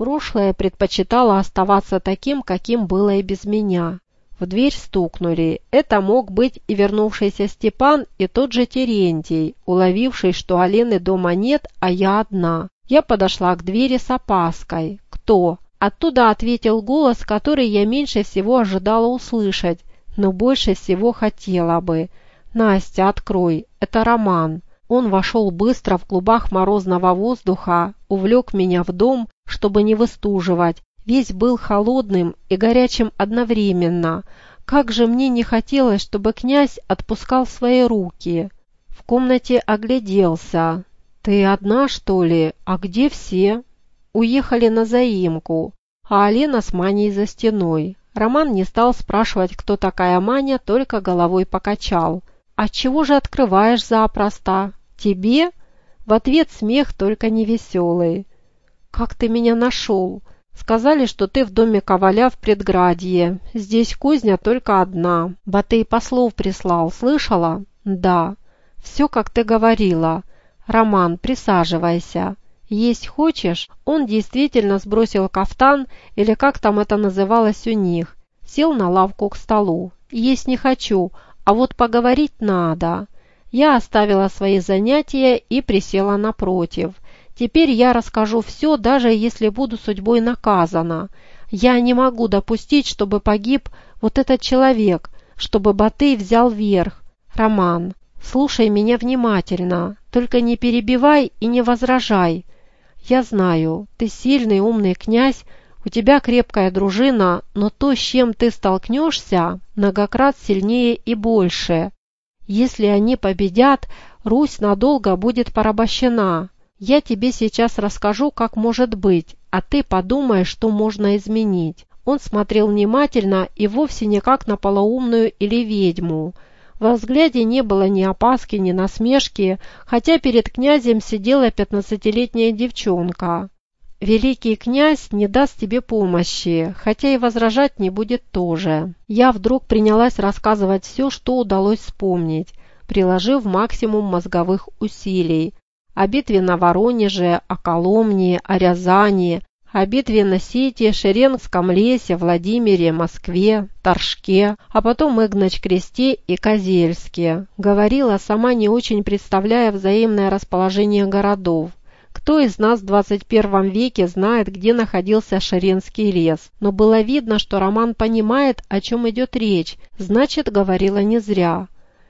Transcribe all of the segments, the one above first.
Прошлое предпочитало оставаться таким, каким было и без меня. В дверь стукнули. Это мог быть и вернувшийся Степан, и тот же Терентий, уловивший, что Алены дома нет, а я одна. Я подошла к двери с опаской. «Кто?» Оттуда ответил голос, который я меньше всего ожидала услышать, но больше всего хотела бы. «Настя, открой, это Роман». Он вошел быстро в клубах морозного воздуха, увлек меня в дом, чтобы не выстуживать. Весь был холодным и горячим одновременно. Как же мне не хотелось, чтобы князь отпускал свои руки. В комнате огляделся. «Ты одна, что ли? А где все?» Уехали на заимку, а Алена с Маней за стеной. Роман не стал спрашивать, кто такая Маня, только головой покачал. «А чего же открываешь запросто? Тебе?» В ответ смех, только не веселый. «Как ты меня нашел? Сказали, что ты в доме Коваля в предградье. Здесь кузня только одна. Батый послов прислал, слышала?» «Да. Все, как ты говорила. Роман, присаживайся. Есть хочешь?» Он действительно сбросил кафтан, или как там это называлось у них. Сел на лавку к столу. «Есть не хочу, а вот поговорить надо». Я оставила свои занятия и присела напротив. Теперь я расскажу все, даже если буду судьбой наказана. Я не могу допустить, чтобы погиб вот этот человек, чтобы Батый взял верх. Роман, слушай меня внимательно, только не перебивай и не возражай. Я знаю, ты сильный, умный князь, у тебя крепкая дружина, но то, с чем ты столкнешься, многократно сильнее и больше. Если они победят, Русь надолго будет порабощена. Я тебе сейчас расскажу, как может быть, а ты подумай, что можно изменить». Он смотрел внимательно и вовсе не как на полоумную или ведьму. Во взгляде не было ни опаски, ни насмешки, хотя перед князем сидела 15-летняя девчонка. «Великий князь не даст тебе помощи, хотя и возражать не будет тоже». Я вдруг принялась рассказывать все, что удалось вспомнить, приложив максимум мозговых усилий. О битве на Воронеже, о Коломне, о Рязани, о битве на Сите, Шеренгском лесе, Владимире, Москве, Торжке, а потом Игнач-Кресте и Козельске. Говорила, сама не очень представляя взаимное расположение городов. Кто из нас в 21 веке знает, где находился Шеренский лес? Но было видно, что Роман понимает, о чем идет речь, значит, говорила не зря.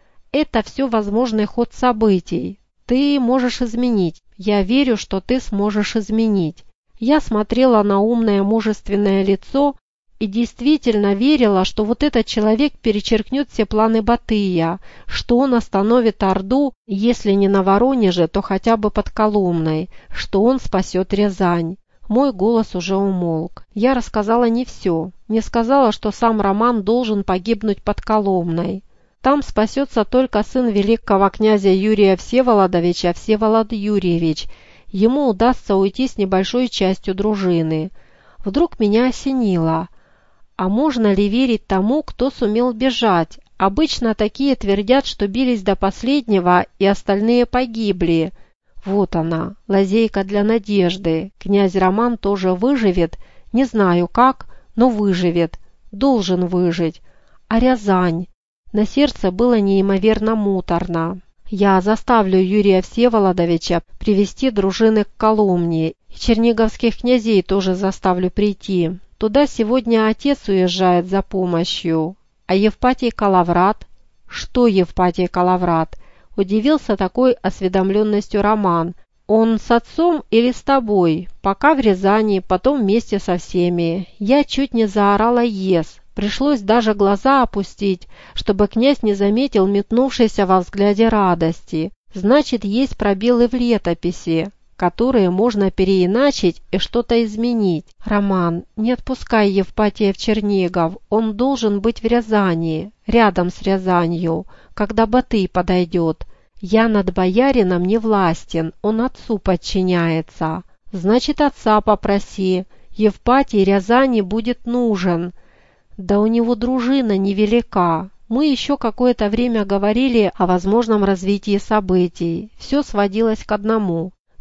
Это все возможный ход событий. Ты можешь изменить. Я верю, что ты сможешь изменить. Я смотрела на умное, мужественное лицо и действительно верила, что вот этот человек перечеркнет все планы Батыя, что он остановит Орду, если не на Воронеже, то хотя бы под Коломной, что он спасет Рязань. Мой голос уже умолк. Я рассказала не все. Не сказала, что сам Роман должен погибнуть под Коломной. Там спасется только сын великого князя Юрия Всеволодовича, Всеволод Юрьевич. Ему удастся уйти с небольшой частью дружины. Вдруг меня осенило. А можно ли верить тому, кто сумел бежать? Обычно такие твердят, что бились до последнего, и остальные погибли. Вот она, лазейка для надежды. Князь Роман тоже выживет. Не знаю как, но выживет. Должен выжить. А Рязань? На сердце было неимоверно муторно. Я заставлю Юрия Всеволодовича привести дружины к Коломне, и черниговских князей тоже заставлю прийти. Туда сегодня отец уезжает за помощью. А Евпатий Калаврат? Что Евпатий Калаврат? Удивился такой осведомленностью Роман. Он с отцом или с тобой? Пока в Рязани, потом вместе со всеми. Я чуть не заорала «ес». Пришлось даже глаза опустить, чтобы князь не заметил метнувшейся во взгляде радости. Значит, есть пробелы в летописи, которые можно переиначить и что-то изменить. Роман, не отпускай Евпатия в Чернигов, он должен быть в Рязани, рядом с Рязанью, когда Батый подойдет. Я над боярином не властен, он отцу подчиняется. Значит, отца попроси, Евпатий Рязани будет нужен. Да у него дружина невелика. Мы еще какое-то время говорили о возможном развитии событий. Все сводилось к одному.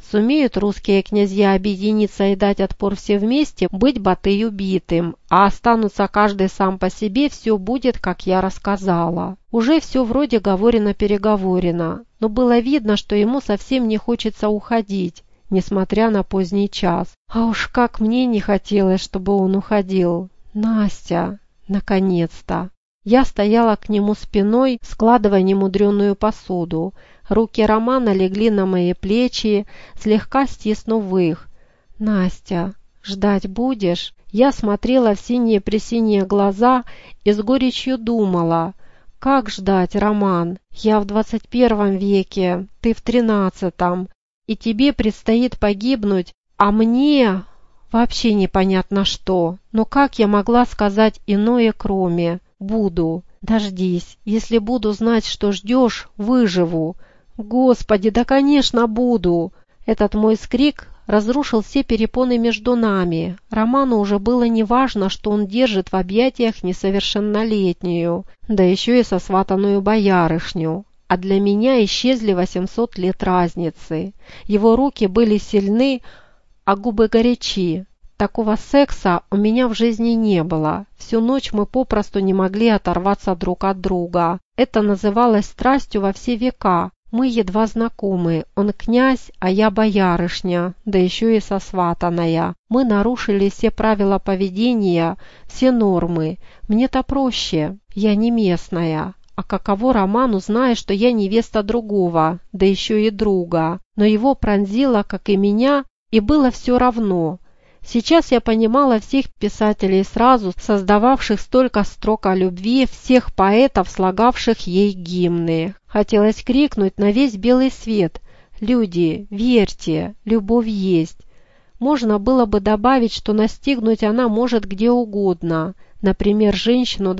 Сумеют русские князья объединиться и дать отпор все вместе, быть Батый убитым, а останутся каждый сам по себе, все будет, как я рассказала. Уже все вроде говорено-переговорено, но было видно, что ему совсем не хочется уходить, несмотря на поздний час. А уж как мне не хотелось, чтобы он уходил. Настя, наконец-то. Я стояла к нему спиной, складывая немудреную посуду. Руки Романа легли на мои плечи, слегка стиснув их. «Настя, ждать будешь?» Я смотрела в синие-пресиние глаза и с горечью думала. «Как ждать, Роман? Я в 21 веке, ты в 13-м, и тебе предстоит погибнуть, а мне...» Вообще непонятно что, но как я могла сказать иное, кроме «буду»? Дождись, если буду знать, что ждешь, выживу. Господи, да, конечно, буду. Этот мой скрик разрушил все перепоны между нами. Роману уже было неважно, что он держит в объятиях несовершеннолетнюю, да еще и сосватанную боярышню. А для меня исчезли 800 лет разницы. Его руки были сильны, а губы горячи. Такого секса у меня в жизни не было. Всю ночь мы попросту не могли оторваться друг от друга. Это называлось страстью во все века. Мы едва знакомы. Он князь, а я боярышня, да еще и сосватанная. Мы нарушили все правила поведения, все нормы. Мне-то проще. Я не местная. А каково Роману, зная, что я невеста другого, да еще и друга. Но его пронзило, как и меня, и было все равно. Сейчас я понимала всех писателей сразу, создававших столько строк о любви, всех поэтов, слагавших ей гимны. Хотелось крикнуть на весь белый свет: «Люди, верьте, любовь есть!» Можно было бы добавить, что настигнуть она может где угодно, например, женщину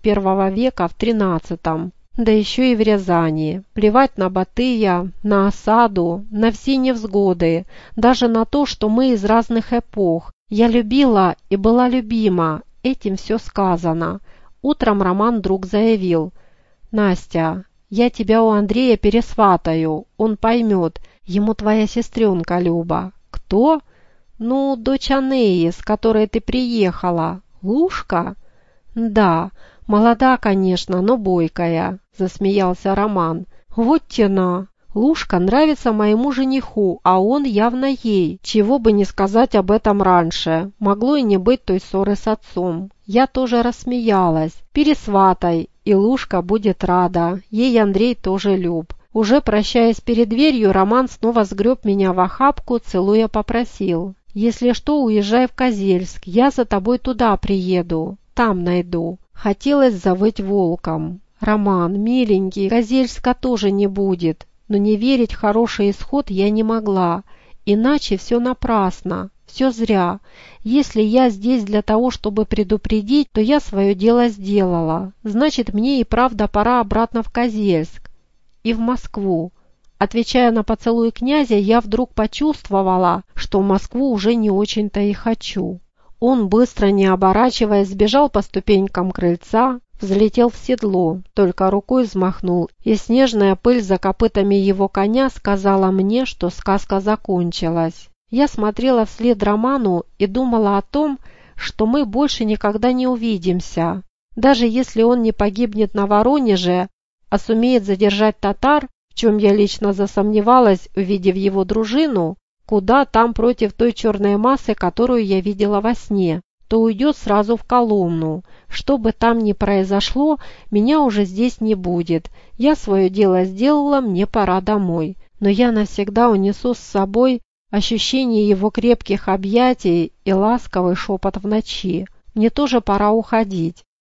21 века в 13-м. Да еще и в Рязани. Плевать на Батыя, на осаду, на все невзгоды, даже на то, что мы из разных эпох. Я любила и была любима, этим все сказано. Утром Роман вдруг заявил: «Настя, я тебя у Андрея пересватаю, он поймет, ему твоя сестренка Люба». «Кто?» «Ну, дочь Анеи, с которой ты приехала. Лушка?» «Да, молода, конечно, но бойкая», – засмеялся Роман. «Вот тена. Лушка нравится моему жениху, а он явно ей. Чего бы не сказать об этом раньше. Могло и не быть той ссоры с отцом». Я тоже рассмеялась. «Пересватай, и Лушка будет рада. Ей Андрей тоже люб». Уже прощаясь перед дверью, Роман снова сгреб меня в охапку, целуя попросил: «Если что, уезжай в Козельск, я за тобой туда приеду, там найду». Хотелось завыть волком. «Роман, миленький, Козельска тоже не будет». Но не верить в хороший исход я не могла. Иначе все напрасно, все зря. Если я здесь для того, чтобы предупредить, то я свое дело сделала. Значит, мне и правда пора обратно в Козельск. И в Москву. Отвечая на поцелуй князя, я вдруг почувствовала, что в Москву уже не очень-то и хочу. Он, быстро не оборачиваясь, сбежал по ступенькам крыльца, взлетел в седло, только рукой взмахнул, и снежная пыль за копытами его коня сказала мне, что сказка закончилась. Я смотрела вслед Роману и думала о том, что мы больше никогда не увидимся. Даже если он не погибнет на Воронеже, а сумеет задержать татар, в чем я лично засомневалась, увидев его дружину, куда там против той черной массы, которую я видела во сне, то уйдет сразу в Коломну. Что бы там ни произошло, меня уже здесь не будет. Я свое дело сделала, мне пора домой. Но я навсегда унесу с собой ощущение его крепких объятий и ласковый шепот в ночи. Мне тоже пора уходить.